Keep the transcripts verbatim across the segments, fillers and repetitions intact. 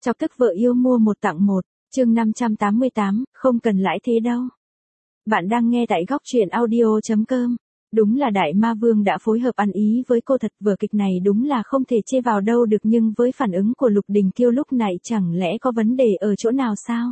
Chọc tức vợ yêu mua một tặng một, chương năm trăm tám mươi tám, không cần lãi thế đâu. Bạn đang nghe tại góc truyện audio chấm com. Đúng là Đại Ma Vương đã phối hợp ăn ý với cô thật, vở kịch này đúng là không thể chê vào đâu được, nhưng với phản ứng của Lục Đình Kiêu lúc này chẳng lẽ có vấn đề ở chỗ nào sao?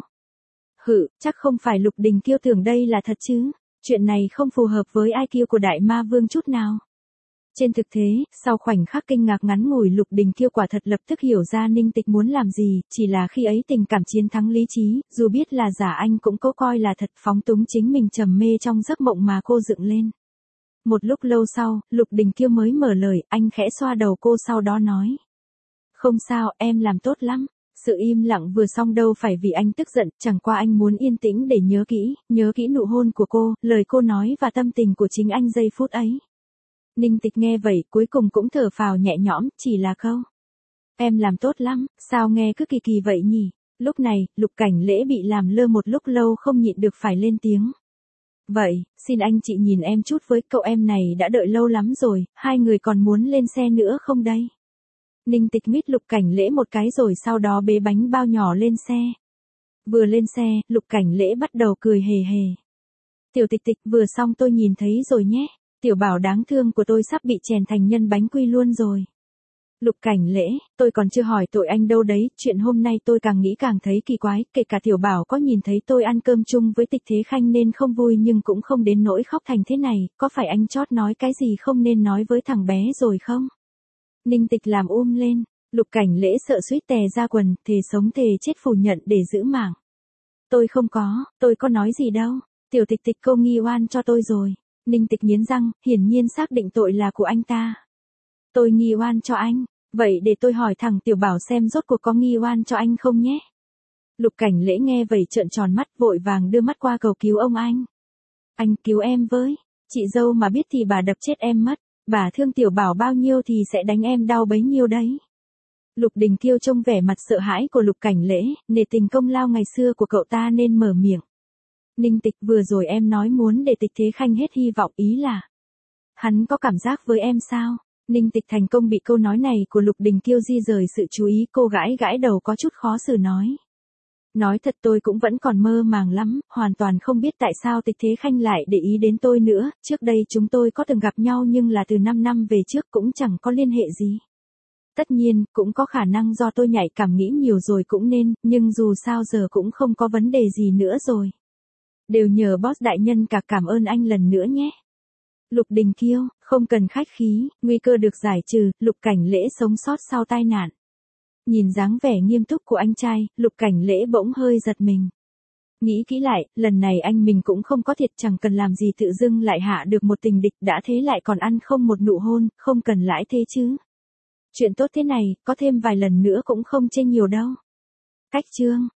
Hự, chắc không phải Lục Đình Kiêu tưởng đây là thật chứ, chuyện này không phù hợp với i kiu của Đại Ma Vương chút nào. Trên thực tế, sau khoảnh khắc kinh ngạc ngắn ngủi, Lục Đình Kiêu quả thật lập tức hiểu ra Ninh Tịch muốn làm gì, chỉ là khi ấy tình cảm chiến thắng lý trí, dù biết là giả anh cũng cố coi là thật, phóng túng chính mình trầm mê trong giấc mộng mà cô dựng lên. Một lúc lâu sau, Lục Đình Kiêu mới mở lời, anh khẽ xoa đầu cô sau đó nói. Không sao, em làm tốt lắm. Sự im lặng vừa xong đâu phải vì anh tức giận, chẳng qua anh muốn yên tĩnh để nhớ kỹ, nhớ kỹ nụ hôn của cô, lời cô nói và tâm tình của chính anh giây phút ấy. Ninh Tịch nghe vậy cuối cùng cũng thở phào nhẹ nhõm, chỉ là câu. Em làm tốt lắm, sao nghe cứ kỳ kỳ vậy nhỉ? Lúc này, Lục Cảnh Lễ bị làm lơ một lúc lâu không nhịn được phải lên tiếng. Vậy, xin anh chị nhìn em chút với, cậu em này đã đợi lâu lắm rồi, hai người còn muốn lên xe nữa không đây? Ninh Tịch mít Lục Cảnh Lễ một cái rồi sau đó bế bánh bao nhỏ lên xe. Vừa lên xe, Lục Cảnh Lễ bắt đầu cười hề hề. Tiểu Tịch Tịch, vừa xong tôi nhìn thấy rồi nhé. Tiểu Bảo đáng thương của tôi sắp bị chèn thành nhân bánh quy luôn rồi. Lục Cảnh Lễ, tôi còn chưa hỏi tội anh đâu đấy, chuyện hôm nay tôi càng nghĩ càng thấy kỳ quái, kể cả Tiểu Bảo có nhìn thấy tôi ăn cơm chung với Tịch Thế Khanh nên không vui nhưng cũng không đến nỗi khóc thành thế này, có phải anh chót nói cái gì không nên nói với thằng bé rồi không? Ninh Tịch làm um lên, Lục Cảnh Lễ sợ suýt tè ra quần, thề sống thề chết phủ nhận để giữ mạng. Tôi không có, tôi có nói gì đâu, Tiểu Tịch Tịch cô nghi oan cho tôi rồi. Ninh Tịch nghiến răng, hiển nhiên xác định tội là của anh ta. Tôi nghi oan cho anh, vậy để tôi hỏi thằng Tiểu Bảo xem rốt cuộc có nghi oan cho anh không nhé. Lục Cảnh Lễ nghe vậy trợn tròn mắt, vội vàng đưa mắt qua cầu cứu ông anh. Anh cứu em với, chị dâu mà biết thì bà đập chết em mất, bà thương Tiểu Bảo bao nhiêu thì sẽ đánh em đau bấy nhiêu đấy. Lục Đình Kiêu trông vẻ mặt sợ hãi của Lục Cảnh Lễ, nể tình công lao ngày xưa của cậu ta nên mở miệng. Ninh Tịch, vừa rồi em nói muốn để Tịch Thế Khanh hết hy vọng, ý là hắn có cảm giác với em sao? Ninh Tịch thành công bị câu nói này của Lục Đình Kiêu di rời sự chú ý, cô gãi gãi đầu có chút khó xử nói. Nói thật tôi cũng vẫn còn mơ màng lắm, hoàn toàn không biết tại sao Tịch Thế Khanh lại để ý đến tôi nữa, trước đây chúng tôi có từng gặp nhau nhưng là từ năm năm về trước cũng chẳng có liên hệ gì. Tất nhiên, cũng có khả năng do tôi nhạy cảm nghĩ nhiều rồi cũng nên, nhưng dù sao giờ cũng không có vấn đề gì nữa rồi. Đều nhờ boss đại nhân cả, cảm ơn anh lần nữa nhé. Lục Đình Kiêu, không cần khách khí, nguy cơ được giải trừ, Lục Cảnh Lễ sống sót sau tai nạn. Nhìn dáng vẻ nghiêm túc của anh trai, Lục Cảnh Lễ bỗng hơi giật mình. Nghĩ kỹ lại, lần này anh mình cũng không có thiệt, chẳng cần làm gì tự dưng lại hạ được một tình địch, đã thế lại còn ăn không một nụ hôn, không cần lãi thế chứ. Chuyện tốt thế này, có thêm vài lần nữa cũng không chênh nhiều đâu. Cách chương.